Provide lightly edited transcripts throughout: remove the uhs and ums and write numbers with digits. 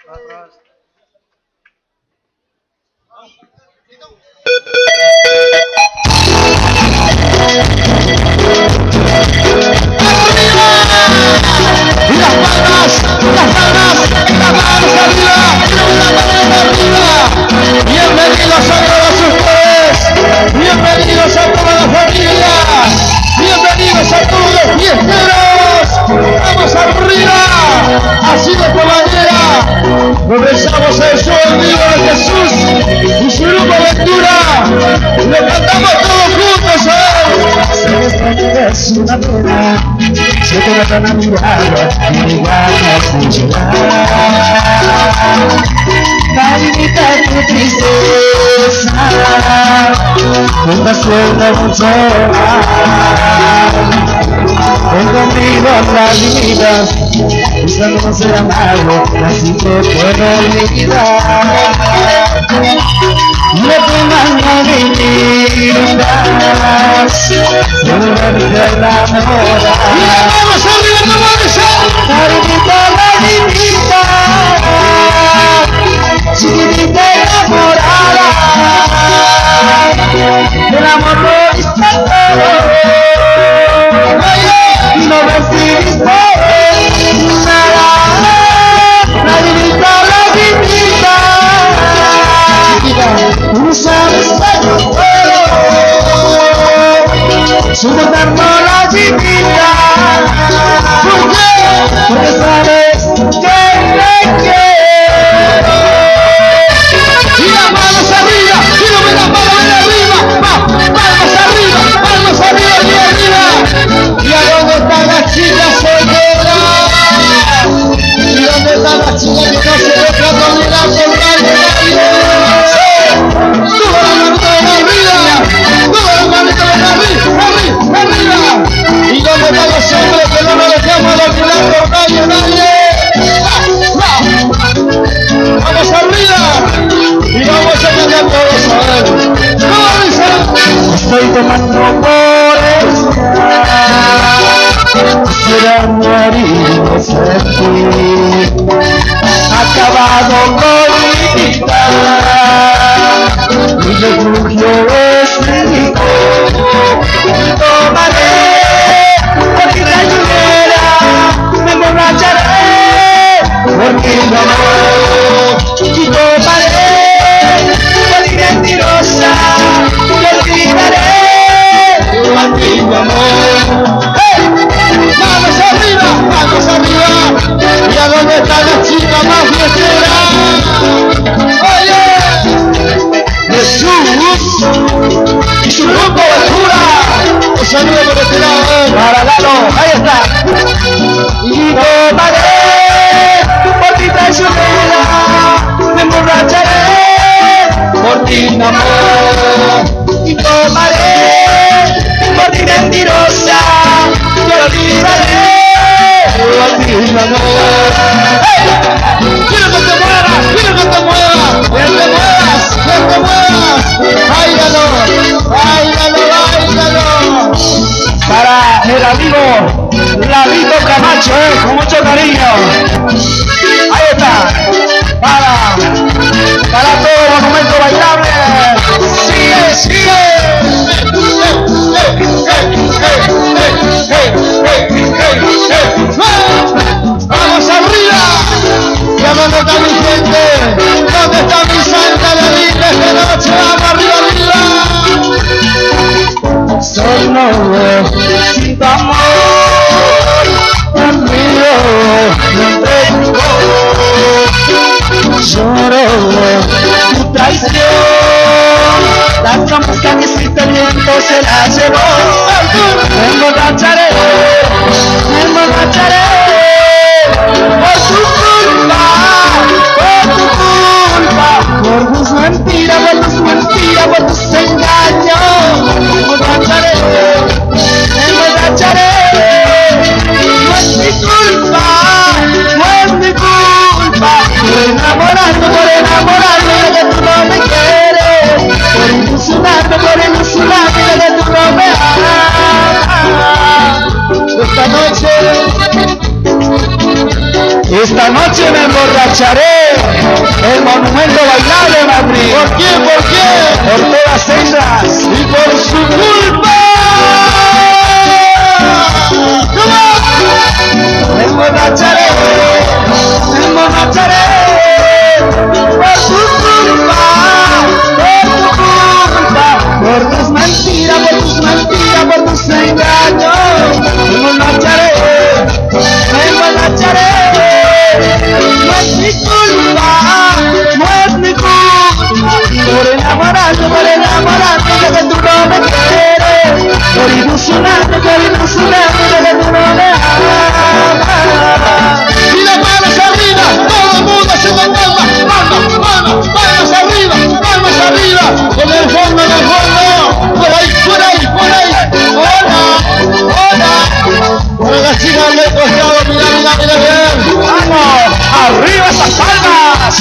Bienvenidos a todos ustedes, bienvenidos a toda la familia, bienvenidos a todos los fiesteros. Vamos arriba, así de poladera, comenzamos el show en vivo de Jesús y su grupo Aventura. Lo cantamos todos juntos, Es una pena, se te va a mirar y me ganas de llorar. Marinita, tu tristeza, me está haciendo mucho mal. Ven conmigo a la vida, buscando no ser amado, así te puedo olvidar. No te mando mi vida, solo verte enamorar. ¡Vamos arriba, no vamos a! Marinita, chiquitita enamorada, el amor lo diste todo y no recibiste nada. Marinita, tú sabes que yo puedo soportarlo la chiquita. ¿Por qué? Porque sabes que me quiero. Y las manos arriba, y no me las manos arriba, palmas arriba y arriba. ¿Y a dónde están las chicas solteras? ¿Y dónde están las chicas que no se dejan dominar por nadie? Todas las manitas arriba, todas las manitas arriba. ¿Y dónde están los hombres que no nos dejamos dominar por nadie? Vamos arriba y vamos a cantar todos a ver. ¿Cómo dice? Estoy tomando por quisiera morir sin ti. Acabado con mi vida, mi refugio es mi hijo. Tomaré por ti la lluvia, me emborracharé por ti el amor. Y tomaré por ti mentirosa, y olvidaré tu antiguo amor. ¡Vamos arriba! ¿Y a dónde están las chicas más fiesteras? ¡Oye! Jesús y su grupo Aventura. Un saludo por este lado, Para Lalo, ahí está. Y tomaré por ti traicionera, me emborracharé por ti mi amor. Y tomaré por ti mentirosa, yo olvidaré por ti mi amor. ¡Quiero que te muevas! ¡Quiero que te muevas! ¡Que te muevas! ¡Que te muevas! ¡Báilalo! Para el amigo Lavito Camacho, con mucho cariño. Ahí está. Para todos los momentos bailables. Sigue. ¡Vamos arriba! ¿Y a dónde está mi gente? ¿Dónde está mi santa de vida esta noche? ¡Vamos arriba! Solo sin tu amor, amigo, me entrego. Lloro tu traición, las trampas que hiciste el viento se las llevó. Me emborracharé por tu culpa, por tus mentiras, por tus engaños. Me emborracharé, no es mi culpa, por enamorarme de que tú no me quieres, por ilusionarme de que tú no me amas. Esta noche Esta noche me emborracharé, el monumento bailable Madrid. ¿Por quién? ¿Por quién? Por todas ellas Y por su culpa. me emborracharé, por tu culpa, por tus mentiras, por tus engaños. Me emborracharé, no es mi culpa, por enamorarte de que tú no me quieres, por ilusionarte de que tú no me amas. Y las manos arriba, todo el mundo haciendo palmas, palmas arriba, con el fondo, por ahí, hola, para las chicas del costado, mira bien, ¡Vamos! ¡Arriba esas palmas!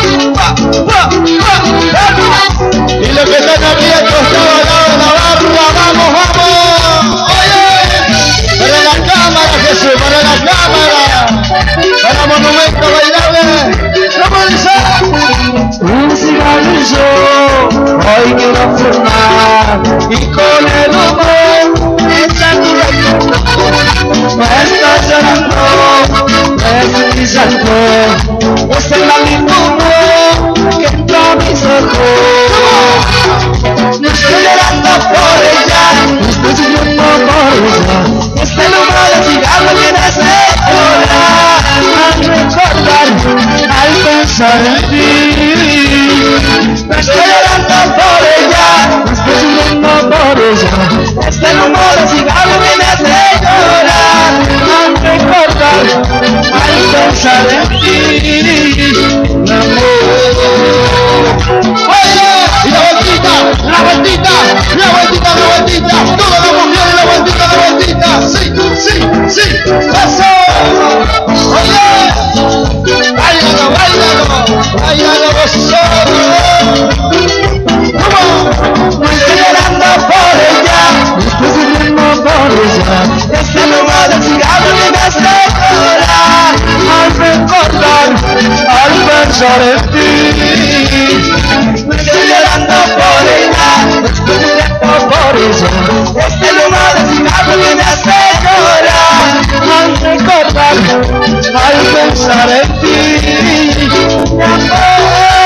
y los que están aquí al costado, al lado de la barra, vamos, oye, para la cámara, Jesús, para la cámara, para monumento bailable, ¿cómo dice? Un cigarrillo hoy quiero fumar y con el humor esta tu recuerdo. No estoy llorando, no es mi llanto, es el maldito humor que entra a mis ojos. No estoy llorando por ella, no estoy sufriendo por ella. Este humo de cigarro que me hace llorar al recordar, al pensar en ti. No estoy llorando por ella, no estoy sufriendo por ella. Este humo de cigarro que me hace llorar al recordar, al pensar en ti, mi amor. Oye, y la vueltita, todas las mujeres, la vueltita, sí, eso, oye, báilalo, vosotros, ¿cómo? No estoy llorando por ella, no estoy sufriendo por ella. Este humo de cigarro que me hace llorar al recordar, al pensar en ti. No estoy llorando por ella, no estoy sufriendo por ella. Este humo de cigarro que me hace llorar al recordar, al pensar en ti, mi amor.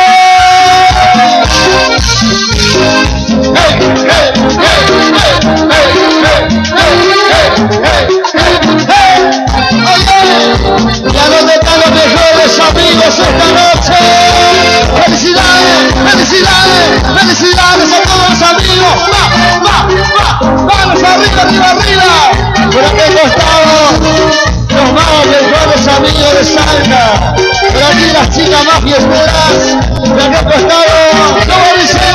Ya donde están los mejores amigos esta noche. Felicidades a todos los amigos. Vamos arriba. Por aquel costado los más mejores amigos de Salta. Por aquí las chicas más fiesteras. Por aquel costado, ¿cómo dicen?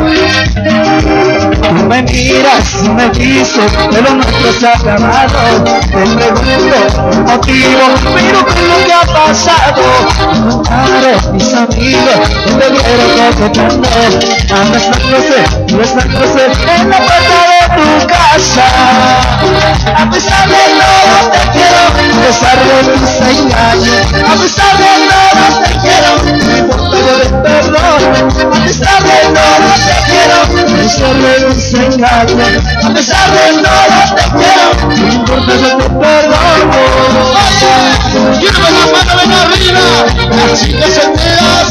Tú me miras y me dices que lo nuestro se ha acabado. Te pregunto el motivo, pero ¿qué es lo que ha pasado? Contaré mis amigos que te vieron coqueteando, abrazándose en la puerta de tu casa. A pesar de todo te quiero, a pesar de tus engaños. A pesar de todo te quiero, no importa yo de perdón. A pesar de todo te quiero, a pesar de tus engaños. A pesar de todo te quiero, no importa yo te perdono. Oye, quiero ver las manos ven arriba. Las chicas solteras.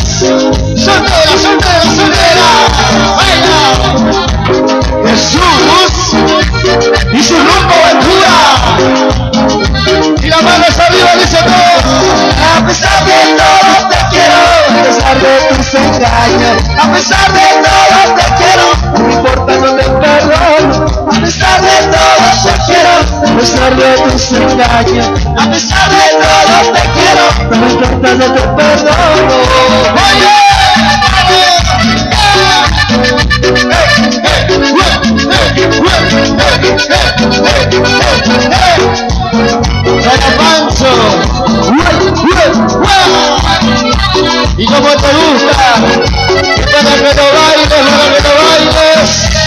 Baila. Jesús y su rumbo aventura. Y las manos arriba dice todo. A pesar de todo te quiero, a pesar de tus engaños. A pesar de todo te quiero, no importa no te perdono. A pesar de todo te quiero, a pesar de tus engaños. A pesar de todo te quiero, no importa no te perdono. Oye, Para Pancho. Y como te gusta, para que lo bailes,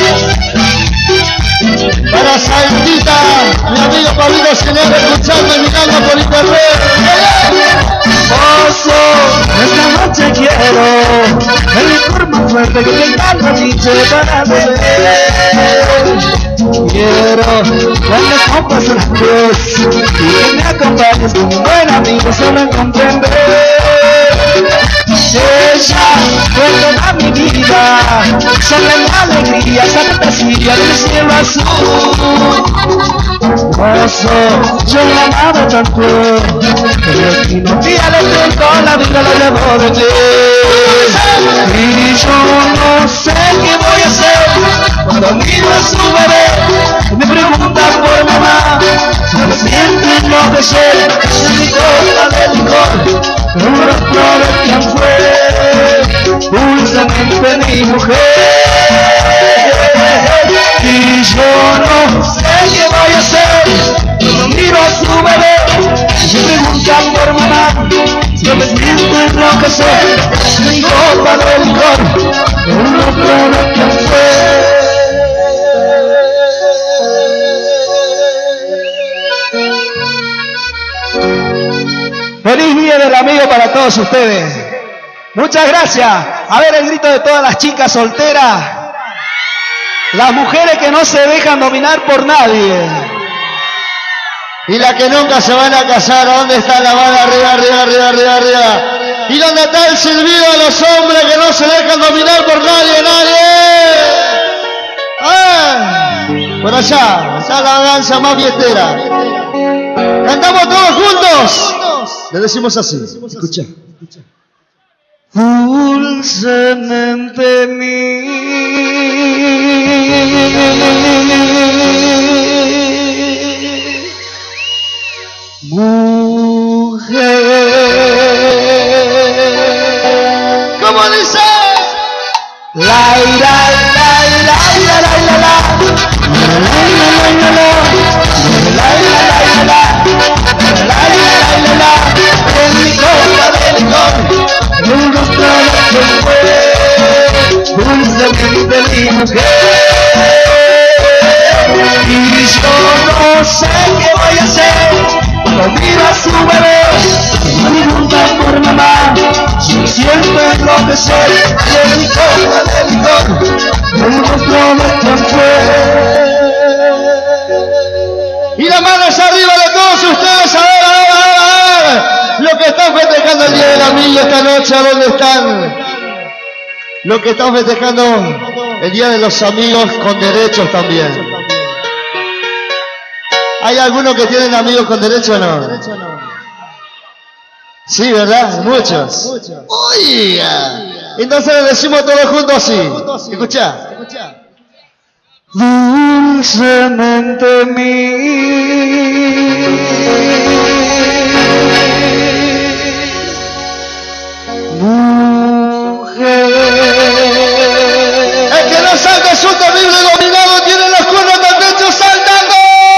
para Saltita, mi amigo Pablito Ginebra escuchando y mirando por internet. suerte que te encanta dice para beber. Quiero que me compres una cruz y que me acompañes como un buen amigo solo en comprender. Ella fue toda mi vida, solo en la alegría, esa fantasía del cielo azul. Yo la amaba tanto, pero el último día le tentó, la vida la llevó de mí. Y yo no sé qué voy a hacer cuando miro a su bebé y me pregunta por mamá. Si me siento enloquecer, es mi copa de licor, pero un rostro de quien fue dulcemente mi mujer. Y yo no sé qué voy a hacer cuando miro a su bebé y me pregunta por mamá. Si me siento enloquecer, es mi copa de licor, pero un rostro de quien fue. Feliz Día del Amigo para todos ustedes. Muchas gracias. A ver el grito de todas las chicas solteras. Las mujeres que no se dejan dominar por nadie. Y las que nunca se van a casar. ¿Dónde está la mano? Arriba, arriba, arriba, arriba, arriba. ¿Y dónde está el silbido de los hombres que no se dejan dominar por nadie, nadie? Por allá, está la danza más fiestera. Cantamos todos juntos. Le decimos así, escucha. Dulcemente mujer. ¿Cómo dice? La ira, la ira, la la la la. En mi copa de licor, un rostro de fue dulcemente mi mujer. Y yo no sé qué voy a hacer cuando miro a su bebé y me pregunta por mamá. Si siento enloquecer, en mi copa de licor, un rostro de quien fue. Y las manos arriba de todos ustedes, a ver, a ver, a ver, a ver. Los que están festejando el Día del Amigo esta noche, ¿a dónde están? Los que están festejando el Día de los Amigos con derechos también. ¿Hay algunos que tienen amigos con derechos o no? Sí, ¿verdad? Muchos. Oiga. Entonces le decimos todos juntos así. Escucha. Dulcemente mujer. El que no salga es un terrible dominado, tiene los cuernos del techo saltando.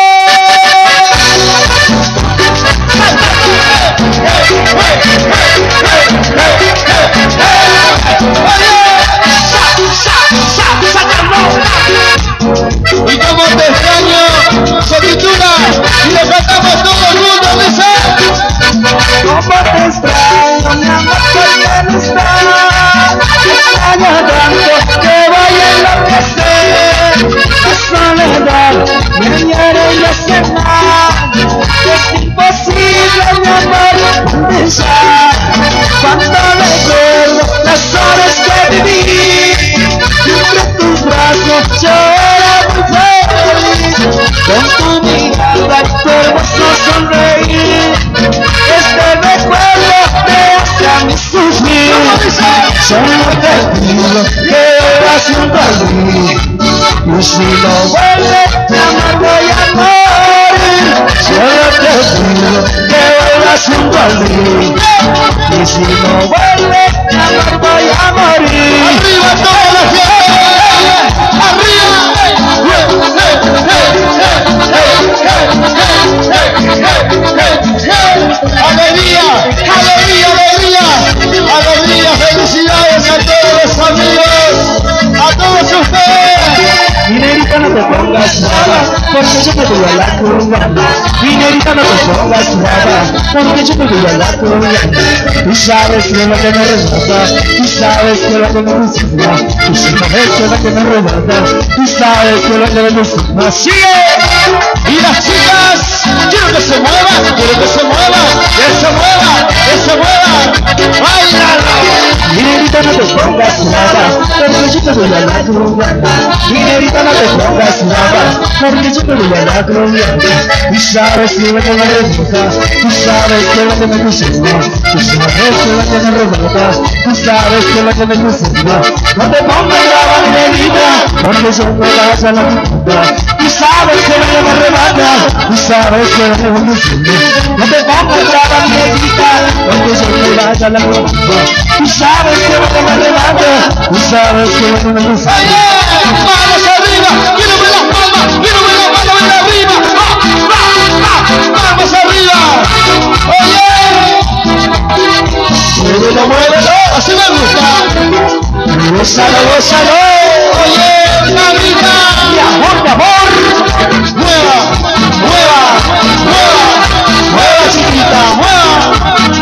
Y como te extraño, se titula y lo cantamos todos juntos, dice. Como te extraño, mi amor, porque no estás. Te extraño tanto que voy a enloquecer. La soledad me hiere y hace mal. Es imposible, mi amor, pensar. Cuánto recuerdo las horas que viví. Entre tus brazos yo era muy feliz. Con tu mirada y tu hermoso sonreír. Este recuerdo te hace a mí sufrir. Solo te pido que vivas junto a mí. Y si no vuelves, mi amor, voy a morir. Solo te pido que vivas junto a mí. Y si no vuelves, mi amor, voy a morir. Arriba toda la gente. Arriba. Alegría, alegría, alegría, alegría, felicidades a todos los amigos, a todos ustedes. Minerita, no te pongas. pongas brava, porque yo te voy a la curva. Minerita, no te pongas brava, porque yo te voy a la curva. Tú sabes que es lo que me rebota, tú sabes que es lo que me entusiasma, tú sabes que es lo que me rebota, tú sabes que es lo que me entusiasma. ¡Sigue! Y las chicas, quiero que se muevan, quiero que se muevan, que se muevan, que se muevan. ¡Báilalo! Minerita, no te pongas brava, porque yo te voy a la curva. Minerita, no te pongas brava, porque yo te voy a la curva. Tú sabes que es lo que me rebota, tú sabes que es lo que me entusiasma, tú sabes que es lo que me rebota, tú sabes que es lo que me entusiasma. No te pongas brava, minerita, porque yo te voy a la curva. Tú sabes que es lo que me rebota, tú sabes que es lo que me entusiasma. No te pongas brava, minerita, porque yo te voy a la curva. Tú sabes que es lo que me rebota, tú sabes que es lo que me entusiasma. ¡Oye! ¡Manos arriba! ¡Quiero ver las palmas! ¡Quiero ver las manos bien arriba! ¡Vamos arriba! ¡Oye! ¡Muévelo, muévelo! ¡Así me gusta! ¡Gózalo, gózalo! ¡Oye, mamita! ¡Mi amor, mi amor! ¡Mueva! ¡Mueva! ¡Mueva! ¡Mueva, chiquita! ¡Mueva!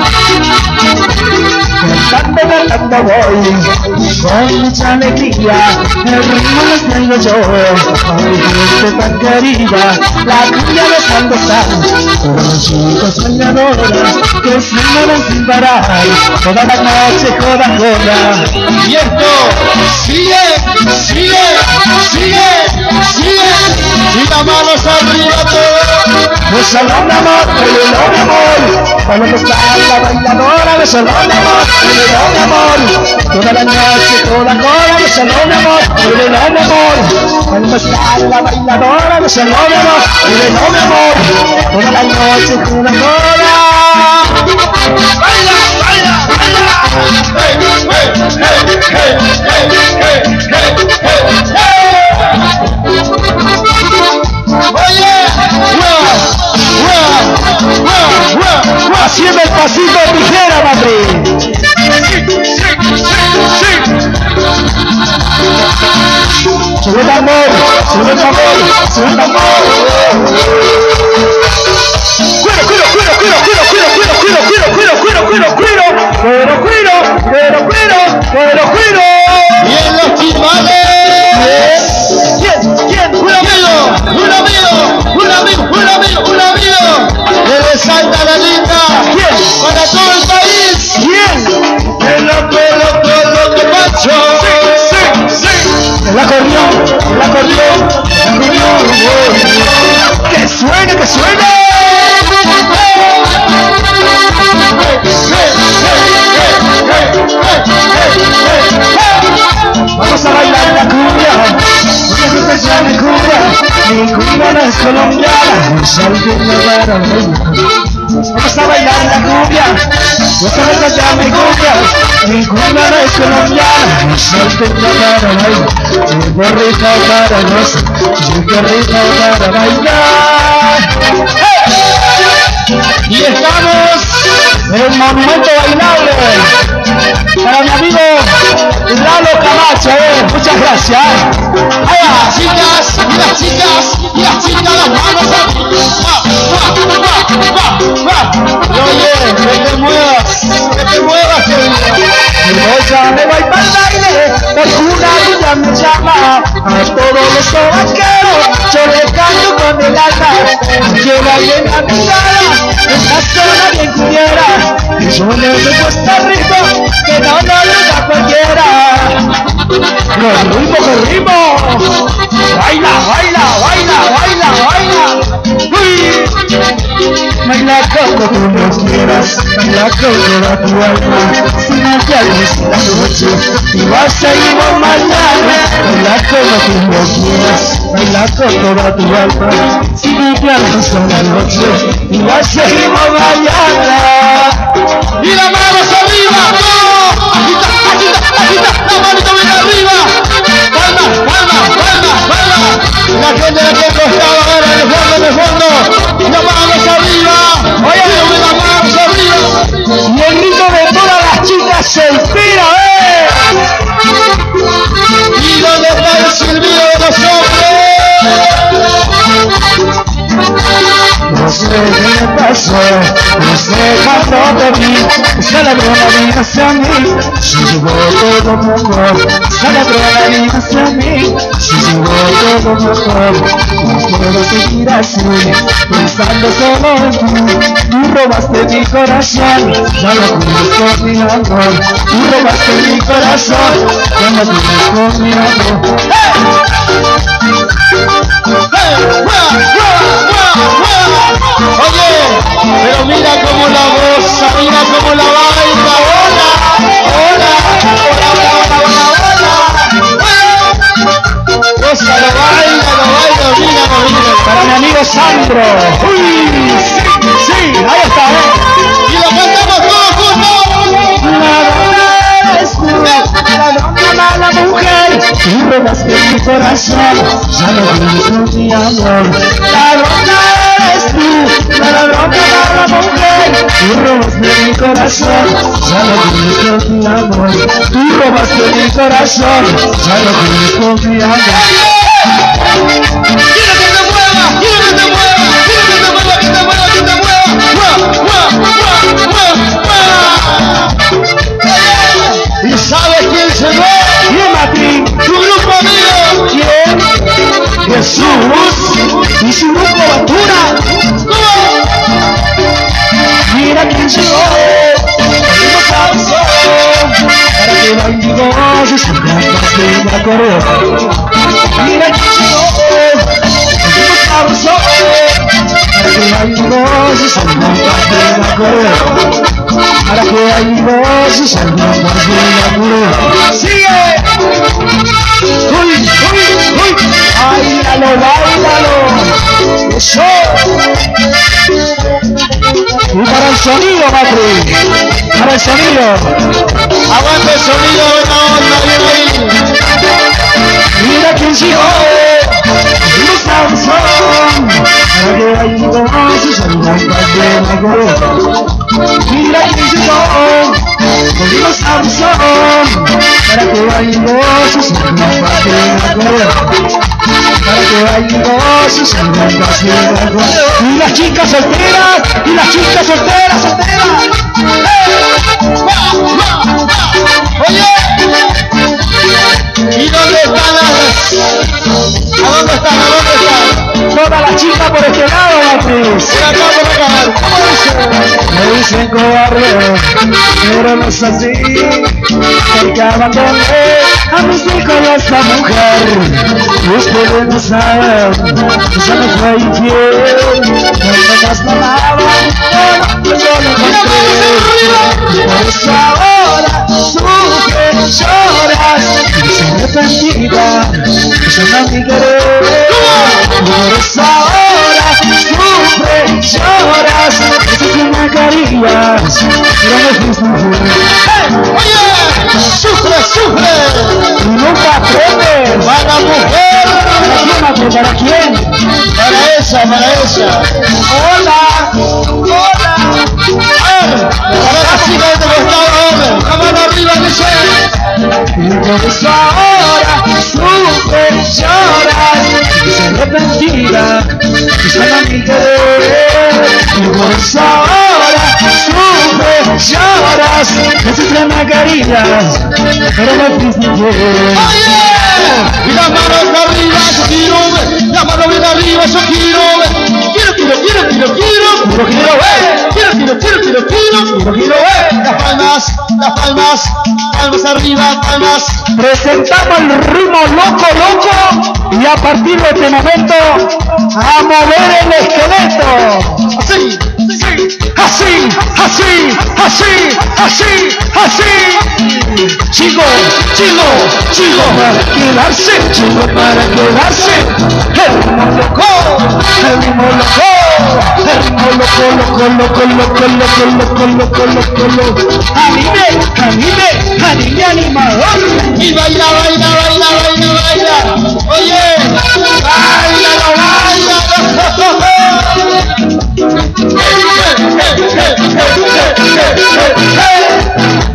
Cantando voy, con mucha alegría, el ritmo lo traigo yo, ay, gente tan querida, la cumbia los ando con las chicas soñadoras, que se mueven sin parar, toda la noche joda, joda. Y esto sigue, sigue, sigue, sigue. Y las manos arriba todo. Gózalo, mi amor, bailalo, mi amor, cuando está la bailadora, gózalo, mi amor, bailalo, mi amor, toda la noche, toda la cola, gózalo, mi amor, bailalo, mi amor, cuando está la bailadora, gózalo, mi amor, bailalo, mi amor, toda la noche, toda la cola. ¡Baila, baila, baila! ¡Hey, hey, hey, hey, hey, hey, hey, hey! ¡Oye! ¡Mueva! ¡Mueva! ¡Mueva! ¡Mueva! Haciendo el pasito de tijera, Madrid. Sube el amor, sube el amor, sube el amor. Cuero, cuero, cuero, cuero, cuero, cuero, cuero, cuero, cuero, cuero, cuero, cuero, cuero, cuero, cuero, cuero, cuero, cuero. ¡Y en los timbales! ¿Quién? ¡Un amigo! ¡Un amigo! ¡Un amigo! ¡Un amigo! ¡Un amigo! ¡Desde Santa la Linda! ¿Quién? ¡Para todo el país! ¿Quién? ¡El loco, Pancho! El acordeón, el acordeón, el acordeón. ¡Que suene, que suene! Vamos a bailar la cumbia, porque mi persona es cumbia, mi cumbia no es colombiana, es alguna para vamos a bailar la cumbia, vamos a bailar mi cumbia, mi cumbia no es colombiana, es alguna para bailar, es rico para gozar, es rico para bailar. Y estamos En el monumento bailable para mi amigo Lalo Camacho, muchas gracias. las chicas, y las chicas, y las chicas, las manos y oye, que te muevas, querido. Yo me voy para el baile, porque una niña me llama. A todos los sobaqueros yo le canto con el alma. Quiero alguien a mi lado, en la zona bien cubiera, que yo le doy Costa Rica, que no lo diga cualquiera. Con ritmo, baila, baila, baila, baila, baila. Uy. Baila como tú nos quieras, baila con toda tu alma, sin hallarnos la noche, y vas a ir mañana. Baila como tú nos quieras, baila con toda tu alma, sin hallarnos la noche, y vas a ir mañana. Y las manos arriba, todo. Agita, agita, agita, la manito bien arriba. Palmas, palmas, palmas, palmas. La gente de aquí acostada, ahora en el fondo, las manos arriba. Oye, las manos arriba. Y el grito de todas las chicas se inspira, ¿Y dónde está el silbido de los hombres? sé qué me pasó, no sé cuándo te vi, celebró la vida hacia mí, se llevó todo mi amor, celebró la vida hacia mí, se llevó todo mi amor, no puedo seguir así, pensando solo en ti, tú robaste mi corazón, ya lo tienes con mi amor, tú robaste mi corazón, ya lo tienes con mi amor. Oye, pero mira cómo la goza, mira cómo la baila. Hola, hola, hola, hola, hola, hola. Goza, lo baila, mira. Para mi amigo Sandro. Uy, sí, ahí está, Y lo cantamos todos juntos. La es tú, la mala mujer, tú robaste mi corazón, ya no tienes con mi amor. La es tú, la mala mujer, tú robaste mi corazón, ya no tienes con mi amor. Tú robaste mi corazón, ya no tienes con mi amor. Quiero que te mueva, quiero que te mueva, quiero que te mueva, que te mueva, que te mueva. ¿Y sabes quién se ve? ¿Quién, Mati? Tu grupo amigo. ¿Quién? Jesús y su grupo Aventura. Mira quién llegó, nos avisó, para que bailes y salgamos de la correa. Mira quién llegó, nos avisó, para que bailes y salgamos de la correa. Para que bailes y salgamos de la correa. ¡Sigue! ¡Uy! ¡Báilalo, báilalo! ¡Eso! Y para el sonido, Matri, para el sonido. Aguanta el sonido, buena onda, bien ahí. Mira quién llegó, nos Samson, para que ayudemos y salgamos de la correa. Mira quién llegó, nos Samson, para que ayudemos y salgamos de la correa. Para que ayudemos y salgamos de la correa. Y las chicas solteras, Oye, ¿y dónde están ¿A dónde están? todas las chicas por este lado, Matriz. Por acá. Me dicen cobarde, pero no es así, porque abandoné a mis hijos y a esta mujer. Ustedes no saben que yo no fui infiel, cuando más me amaban, yo lo encontré. Por eso ahora sufres, lloras, y se arrepentida, que yo no me querer. Por eso ahora sufres, lloras, que me querías, pero me fuiste infiel. Oye, sufre. Y nunca aprendes. Para la mujer. ¿Para quién, Matri? ¿Para quién? Para esa. Hola. Para la chica de este costado, hombre. La mano arriba, dice. Y por eso ahora sufres, lloras, y se arrepentida, que yo no me querer. Y por eso ahora sufres, lloras, que siempre me querías, pero me fuiste infiel. Oye, y las manos arriba, yo quiero ver. Las manos bien arriba, yo quiero ver. Quiero ver. Las palmas arriba, palmas. Presentamos el ritmo loco y a partir de este momento a mover el esqueleto. Así. Chico, para quedarse. El ritmo loco. Anime animador. Y baila. Oye,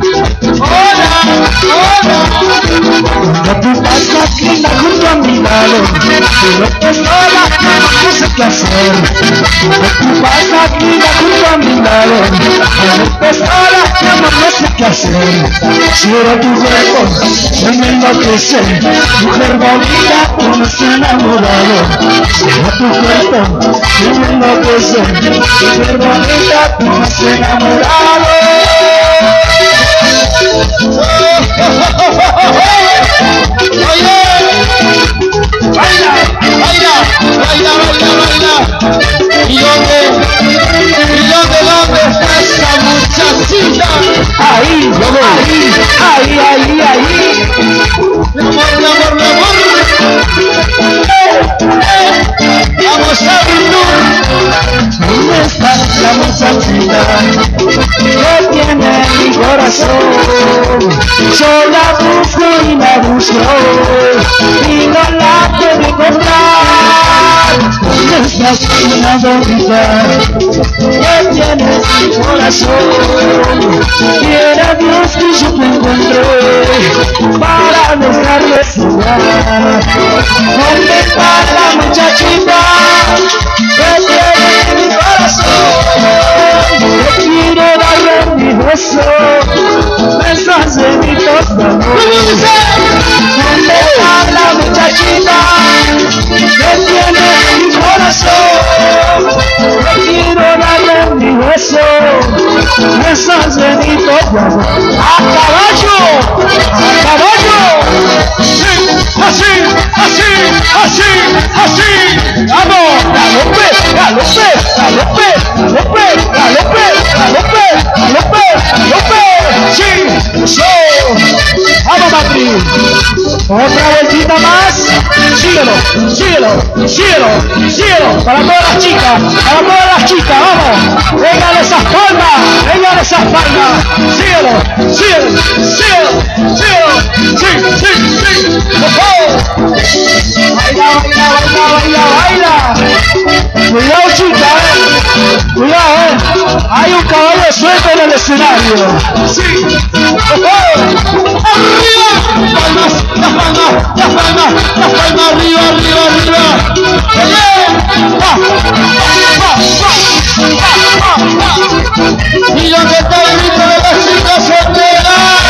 Cuando tú pasas aquí junto a mi lado, pero que sola no sé qué hacer. Tú vas aquí junto a mi lado, pero que sola no sé qué hacer. Quiero tu cuerpo, yo me enloquece, mujer bonita, tú me has enamorado. Quiero tu cuerpo, yo me enloquece, mujer bonita, tú me has enamorado. Baila, baila, baila, baila, baila. ¿Y dónde está esa muchachita? Ahí, ahí. Mi amor. Vamos a verlo. ¿Dónde está la muchachita que tiene mi corazón? Yo la busco y la busco y no la puedo encontrar. ¿Dónde está una bonita que tiene mi corazón? Quiera Dios que yo te encuentre para dejarle jugar. ¿Dónde está la muchachita que tiene mi corazón? Yo quiero darle mi beso, besos de mi amor. ¿Dónde está la muchachita que tiene mi corazón? Yo quiero darle mi beso, besos de mi amor. ¡A caballo! ¡A caballo! Así, vamos, galope, sí, vamos Madrid, otra vueltita más, síguelo, para todas las chicas, vamos, vengan esas palmas, síguelo, baila, cuidado chica, cuidado, hay un caballo suelto en el escenario, sí, Palmas, arriba. Y donde está el grito de las chicas solteras.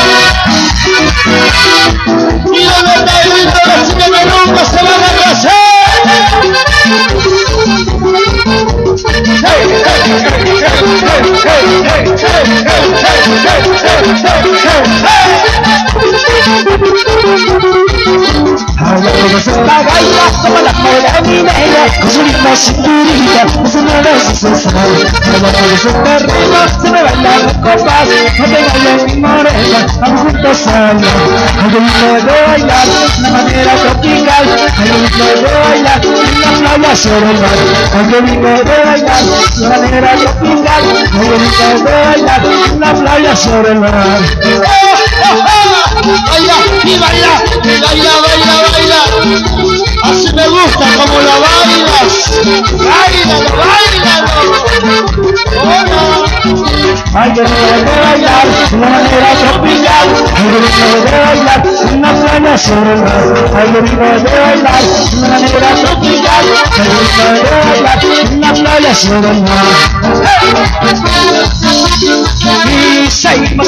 Y donde está el grito de las chicas que nunca se van a casar. Ahora todos esta gaita como la cola minera, con su ritmo cinturita, se me besa sensual. Ahora todos este ritmo se me baila de copas, no te baila mi morena, vamos juntos a bailar. Hay un ritmo de bailar, de manera tropical, hay un ritmo de bailar, en la playa sobre el mar. Hay un ritmo de bailar, de manera tropical, hay un ritmo de bailar, en la playa sobre el mar. Baila y baila. Así me gusta como la bailas. Bailalo. Hay que bailar de una manera tropical, hay que bailar en una playa sobre el mar. Hay que bailar de una manera tropical, hay que bailar en una playa sobre el mar. Y seguimos.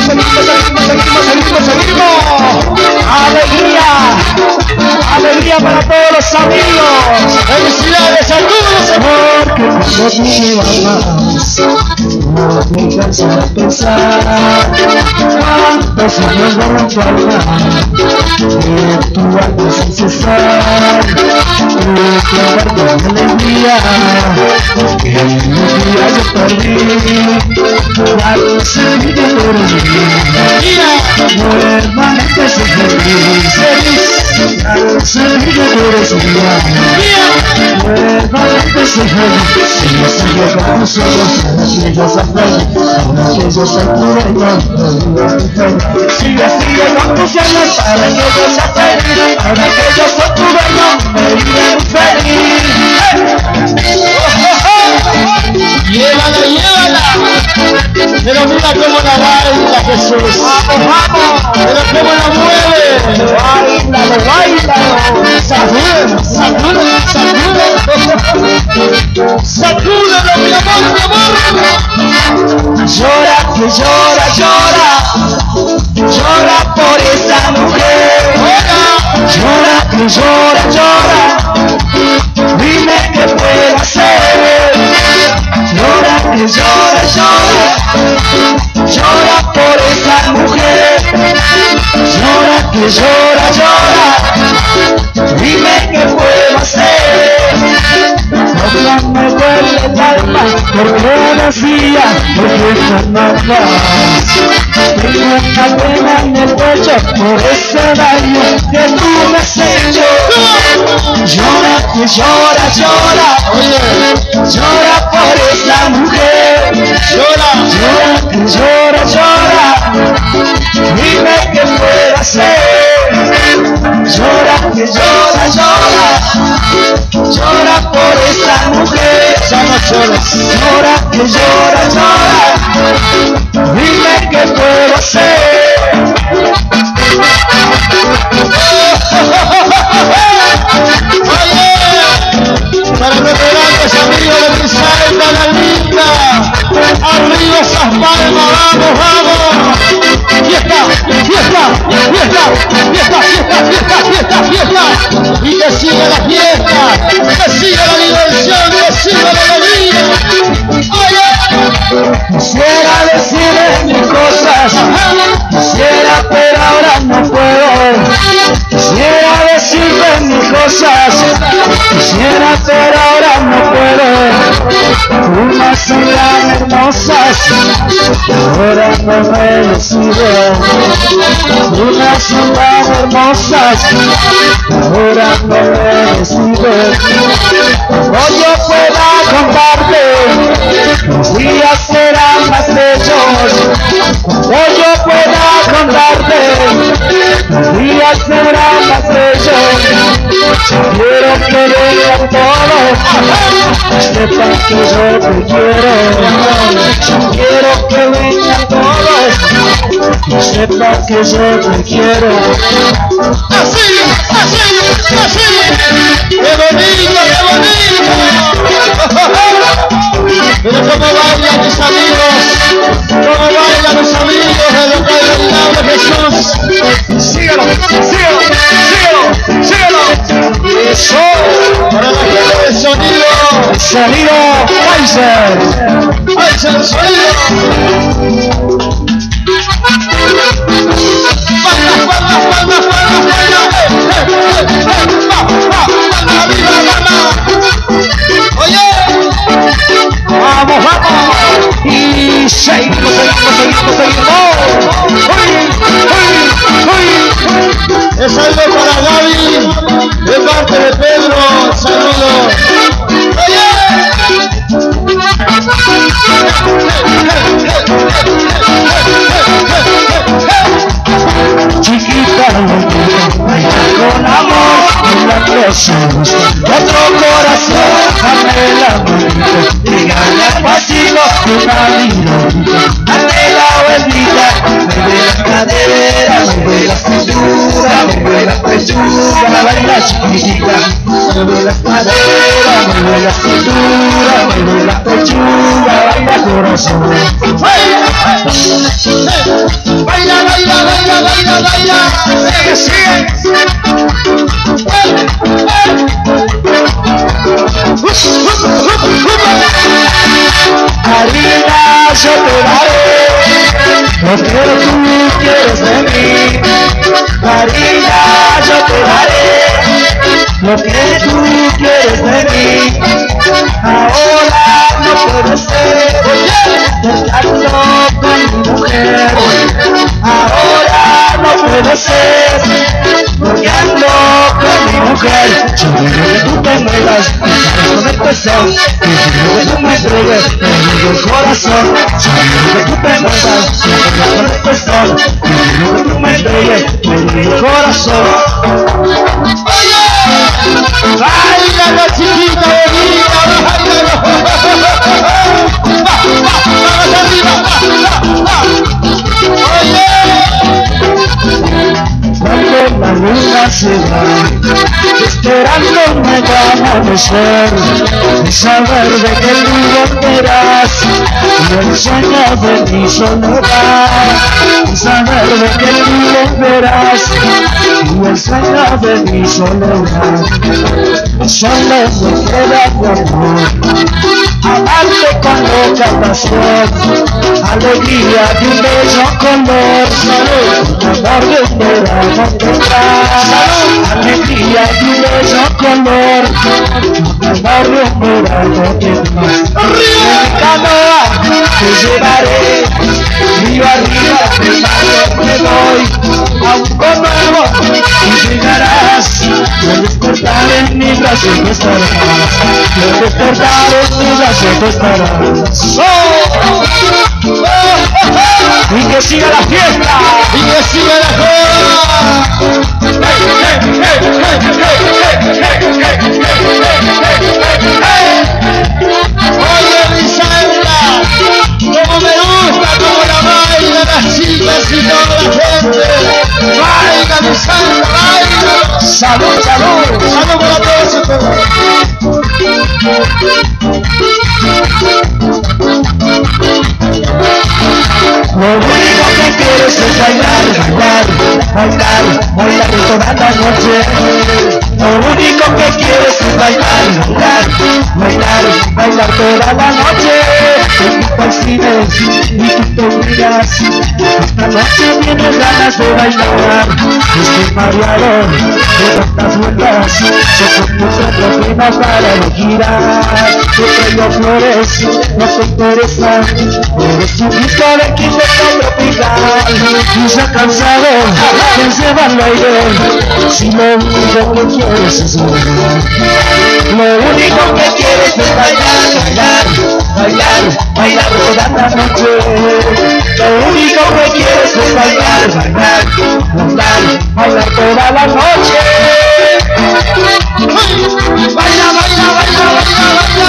Alegría para todos los amigos. Felicidades a todos. Porque cuando tú me amas, no me canso de pensar cuántos años van a pasar de tu alma sin cesar, de tu amor de alegría que en mi día yo perdí. Al sentir que tú eres mía, nuevamente soy feliz. Al sentir que tú eres mía, nuevamente soy feliz. Si yo sigo con tus ojos, si yo soy feliz, que yo soy tu dueño. Sigue con tus sueños para que yo sea feliz. Ahora que yo soy tu dueño, me iré feliz. Llévala. Pero mira cómo la baila Jesús. Vamos. Pero cómo la mueve. Báilalo, báilalo. Sacúdelo, sacúdelo, sacúdelo. Sacúdelo, mi amor, mi amor. Llora, que llora, llora. Llora por esa mujer. Llora, que llora, llora. Dime qué puedo hacer. Llora, que llora, llora. Llora por esa mujer. Llora, que llora, llora. Dime qué puedo hacer. No me duele el alma porque decía porque no más. Tengo una pena en el pecho por ese daño que tú me has hecho. Llora, que llora, llora. Llora por esa mujer. Llora, Llora, que llora, llora. Dime qué puedo hacer. Llora, que llora, llora. Llora por esa mujer. ya no llores. Llora, que llora, llora. Dime qué puedo hacer. Oye, para los grandes amigos de Misael de la linda, arriba esas palmas, vamos, vamos. Fiesta, fiesta, fiesta, fiesta, fiesta, fiesta, fiesta, fiesta. Y que siga la fiesta, que siga la diversión, que siga la alegría. Oye, Quisiera decirle mil cosas, quisiera pero ahora no puedo. Quisiera decirle mil cosas, quisiera pero ahora no puedo. Unas son tan hermosas, ahora no me decido. Unas son tan hermosas, ahora no me decido. Hoy yo pueda contarte, los días serán más bellos. Hoy yo pueda contarte, los días serán más bellos. Quiero que vengan todos, sepan que yo te quiero. Quiero que vengan todos, sepan que yo te quiero. así, así, así. ¡Qué bonito, qué bonito! Pero cómo bailan mis amigos, cómo bailan mis amigos de lo que es el nombre de Jesús. Síguelo, síguelo, síguelo, síguelo. Eso, Para la gente del sonido, sonido Kaiser. alza el sonido. Palmas, palmas, palmas, palmas, palmas. Palmas arriba, palmas. Oye, Vamos, vamos. Y seguimos, seguimos, seguimos, seguimos. ¡Uy, uy, uy! es algo para Gaby, de parte de Pedro, saludo. Oye. Chiquita, con amor, en la cosa, otro corazón, dame la manita, dígale al pasito, una minutita, dame la vueltita, mueve la cadera, mueve la cintura, mueve la pechuga, baila chiquitita, mueve la cadera, mueve la cintura, mueve la pechuga, baila corazón. Baila, baila, baila, baila, baila. Sigue, sigue. Harina, yo te daré lo que tú quieres de mí. Harina, yo te daré lo que tú quieres de mí. Ahora no puede ser, estando con mi mujer. Ahora no puede ser, porque ando con mi mujer. Yo quiero que tú te muevas, con el pezón, que quiero que tú me entregues el corazón. Yo quiero que tú te muevas, con el pezón, que quiero que tú me entregues el corazón. Baila la chiquita bonita, baila. Vamos arriba, Oye. Cuando la vida se va, esperando un nuevo amanecer, y saber de que tú volverás, y el sueño de mi soledad, y saber de que tú volverás, y el sueño de mi soledad, solo me queda mi amor, amarte con loca pasión, alegría de un bello color, amor de un verano tendrás, alegría de un bello color, amor de un verano tendrás. En mi canoa te llevaré, río arriba del mar me voy, a un nuevo y llegarás, yo despertar en mi brazo tú estarás, yo despertar en mi brazo tú estarás. Y que siga la fiesta, y que siga la joda. Oye, mi santa, como me gusta como la bailan las chicas y toda la gente. Baila, mi santa, baila. salud, salud, Salud para todos ustedes. Lo único que quieres es bailar, bailar, bailar, bailar toda la noche. Lo único que quieres es bailar, bailar, bailar, bailar toda la noche. Te invito al cine y tú te miras. Esta noche tienes ganas de bailar. Estoy mareado de tantas vueltas. Se conduce problemas para no girar. Te traigo flores, no te interesan. Eres un disco de quinteto tropical. Y ya cansado de llevar el aire. Si lo único que quieres es bailar. Lo único que quieres es bailar, bailar, bailar, bailar toda la noche. Lo único que quieres es bailar, bailar, bailar, bailar toda la noche. Baila, baila, baila, baila, baila.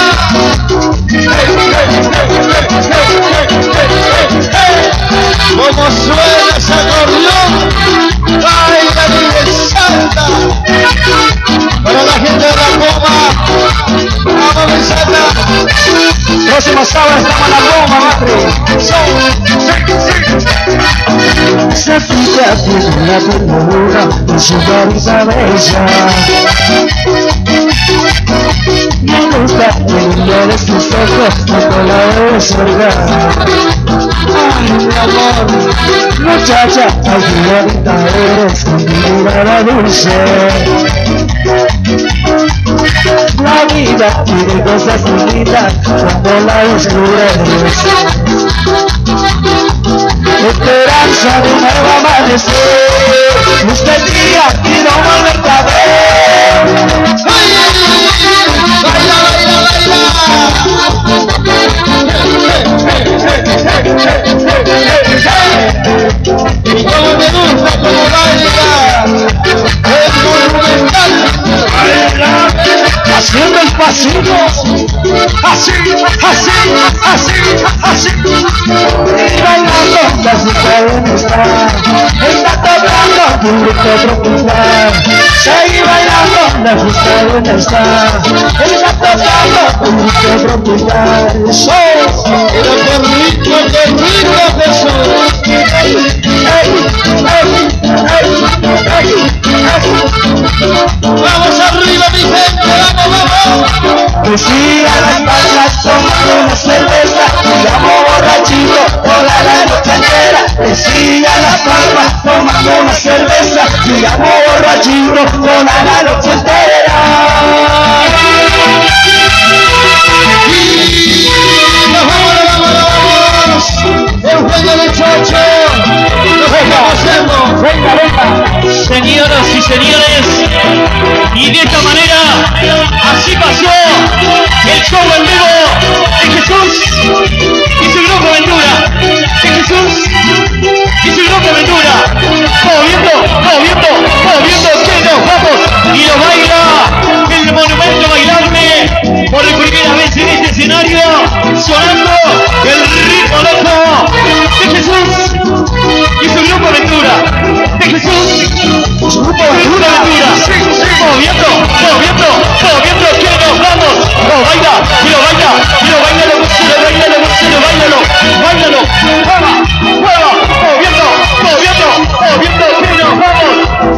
Como suena ese acordeón, baila mi santa. Para la gente de la Goma, vamos mi santa. Próximo sábado estamos en la Goma, madre. Se fija tiene la ternura en su carita bella. Me gusta el brillo de sus ojos cuando la veo cerca. Ay, mi amor, muchacha, ay, señorita eres con mi mirada dulce. La vida tiene cosas muy lindas cuando la descubres. Esperanza de un nuevo amanecer, luz del día y no volverte a ver. Baila, baila, baila. Y como me gusta como baila, es monumental. Haciendo el pasito, así, así, así, así. Y bailando, la cita donde está tocando tu grito tropical. Seguí bailando, la fiesta donde está tocando tu grito tropical. Pero qué rico Jesús. Vamos arriba mi gente, vamos. Que sigan las palmas tomando una cerveza, digamos borrachito toda la noche entera. Que sigan las palmas tomando una cerveza, digamos borrachito toda la noche entera. Vámonos. Eugenio de Chocho. Nos estamos haciendo. Venga, venga. Señoras y señores, y de esta manera, así pasó el show en vivo de Jesús y su grupo Aventura, de Jesús y su grupo Aventura, moviendo, que nos vamos y lo baila el monumento bailable por primera vez en este escenario, sonando el ritmo loco de Jesús y su grupo Aventura, de Jesús, su grupo Aventura.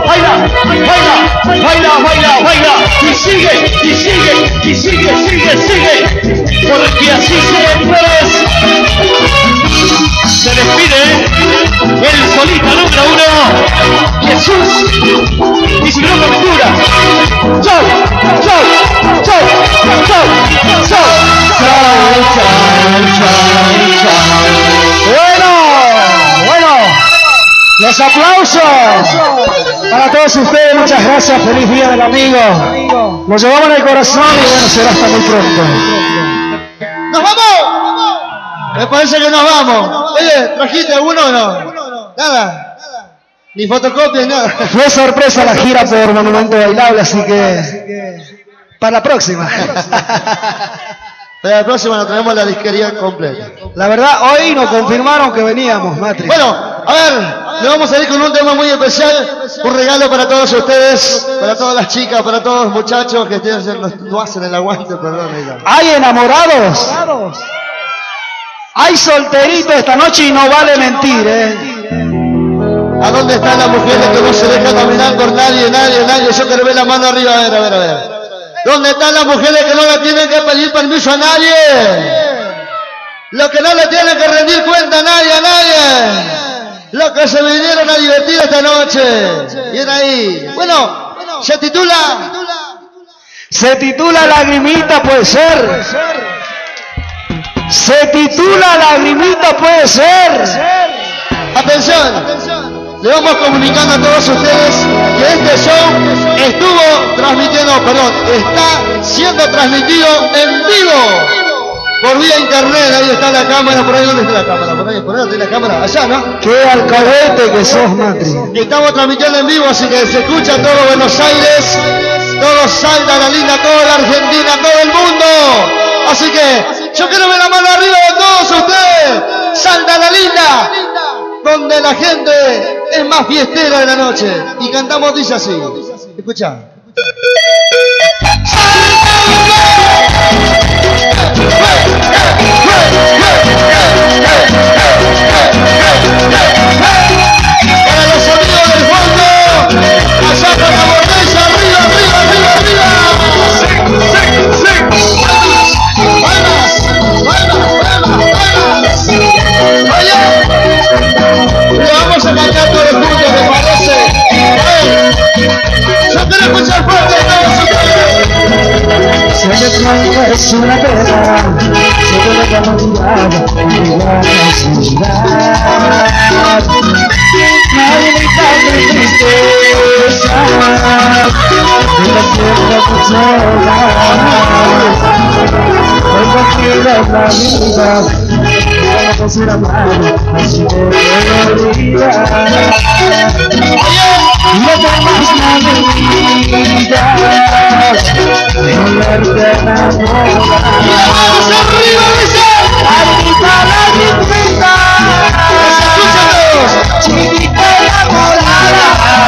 baila, y sigue, porque así señores, se despide el solista número 1, Jesús y su grupo Aventura. Chau. Bueno, los aplausos para todos ustedes, muchas gracias, feliz día del amigo, lo llevamos en el corazón y bueno, será hasta muy pronto. ¡Nos vamos! Me parece que nos vamos. Oye, ¿trajiste alguno o no? Nada. Ni fotocopia, nada. Fue sorpresa la gira por Monumento Bailable, así que para la próxima. Para la próxima nos traemos la disquería completa. La verdad, hoy nos confirmaron que veníamos, Matri. Bueno, a ver, le vamos a ir con un tema muy especial, un regalo para todos ustedes, para todas las chicas, para todos los muchachos que no hacen el aguante, perdón. ¿Hay enamorados? Hay solteritos esta noche y no vale mentir, ¿A dónde están las mujeres que no se dejan dominar por nadie? Yo quiero ver la mano arriba, a ver. ¿Dónde están las mujeres que no le tienen que pedir permiso a nadie? Los que no le tienen que rendir cuenta a nadie. Los que se vinieron a divertir esta noche. Bien ahí. Bueno, se titula Lagrimita puede ser. Se titula Lagrimita puede ser. Atención. Le vamos comunicando a todos ustedes que este show está siendo transmitido en vivo por vía internet. Ahí está la cámara, por ahí donde está la cámara, por ahí está la cámara, allá, ¿no? Qué alcahuete que sos, Matri. Estamos transmitiendo en vivo, así que se escucha todo Buenos Aires, todo Salta, la Linda, toda la Argentina, todo el mundo. Así que yo quiero ver la mano arriba de todos ustedes. Salta, la Linda, donde la gente es más fiestera de la noche. Y cantamos, dice así. Escucha. Para los sonidos del fondo, allá con la botella, arriba. Le vamos a cantar todos juntos, ¿te parece? Yo quiero escuchar fuerte todos ustedes. Se me trae es una pena, se te deja motivado en la necesidad. Nadie me causa tristeza, en la tierra tu soledad. Hoy contigo es la vida, no ser amado, así te olvidar. No te más vida, de verte enamorar. ¡Vamos arriba, Chiquita enamorada,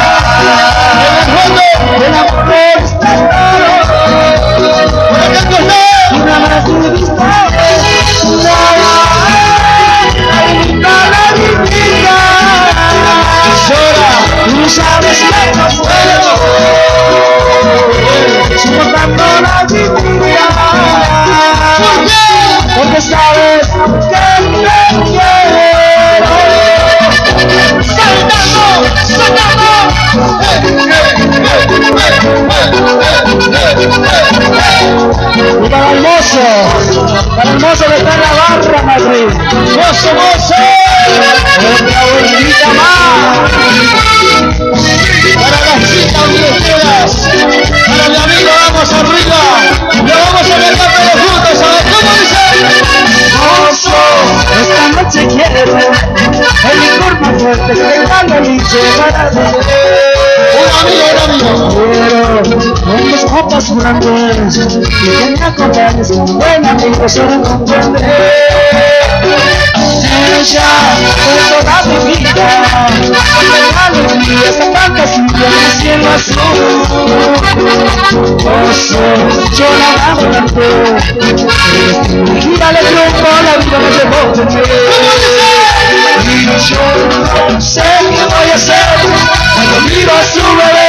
el amor está todo. Una más de vista, la divina. Tú sabes que no puedo soportando la divina. Porque sabes que te quiero. Saltando. Y para el mozo que está en la barra, Madrid. Mozo. Otra vueltita más. Para las chicas fiesteras, para mi amigo, vamos arriba. Lo vamos a cantar todos juntos, a ver cómo dice. Mozo, esta noche quiero el licor más fuerte que la noche para beber. Un amigo. Quiero unas copas grandes y que me acompañes como buen amigo solo comprender. Ella fue toda mi vida, la alegría, esa fantasía del cielo azul. Oso, yo la amo, gírale trompo, la vida me llevó de mí. Y yo no sé qué voy a hacer cuando miro a su bebé.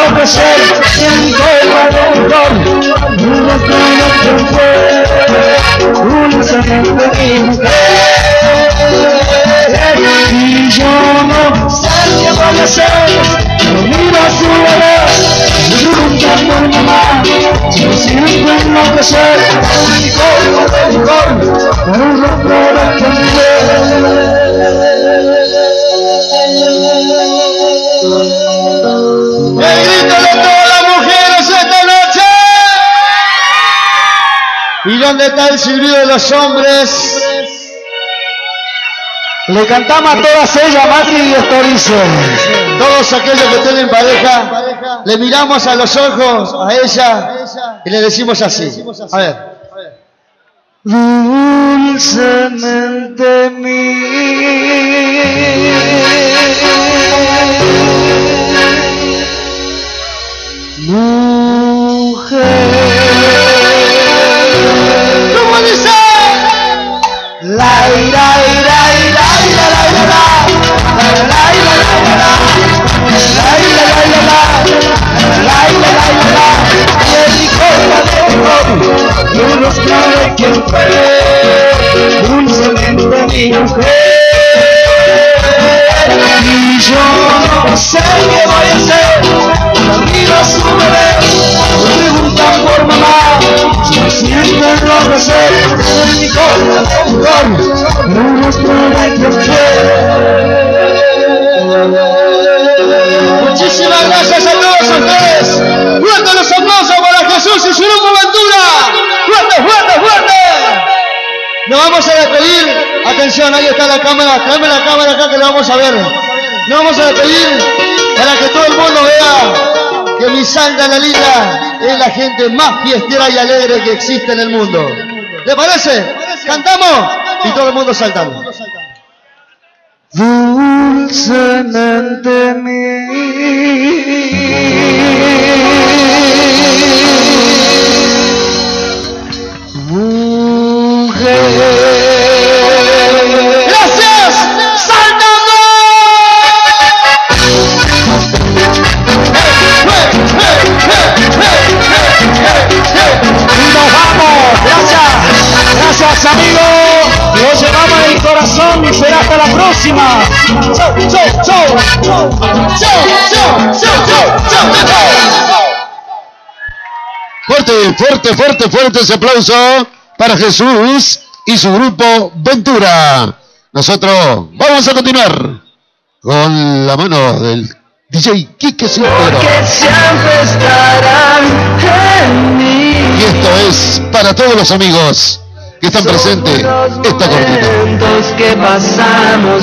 enloquecer y en mi copa de licor un rostro de quien fue dulcemente mi mujer. Y yo no sé qué voy a hacer, no miro a su bebé, me pregunta por mamá, yo siento enloquecer en mi copa de licor un rostro de quien fue. El grito de todas las mujeres esta noche. ¿Y dónde está el silbido de los hombres? Le cantamos a todas ellas, Macri y Estorizo. Todos aquellos que tienen pareja, le miramos a los ojos a ella y le decimos así. A ver. Dulcemente mujer. ¿Cómo dice? La ira, ira, ira, ira, la ira, la ira, la ira, la ira, la ira, la y el licor de licor, yo no sabe quién fue, dulcemente mi mujer. Y yo no sé qué voy a hacer, arriba su bebé, preguntan por mamá, yo siento enloquecer, el licor de licor, no nos trae quien fue. Muchísimas gracias a todos ustedes. Fuertes los aplausos para Jesús y su grupo Ventura. Fuerte, fuerte, fuerte. Nos vamos a despedir. Atención, ahí está la cámara. Tráeme la cámara acá que la vamos a ver. Nos vamos a despedir para que todo el mundo vea que mi Santa Lalita es la gente más fiestera y alegre que existe en el mundo. ¿Le parece? Cantamos y todo el mundo saltando. Dulcemente mujer. ¡Gracias! ¡Saltando! Y nos vamos. Gracias. Gracias, amigos. Los llevamos en el corazón y será hasta la próxima. Chau, chau, chau. ¡Chau, chau, chau, chau, chau! Fuerte, fuerte, fuerte, fuerte ese aplauso para Jesús y su grupo Ventura. Nosotros vamos a continuar con la mano del DJ Quique Cintero. Porque siempre estarán en mí. Y esto es para todos los amigos que están presentes esta cortita. Momentos que pasamos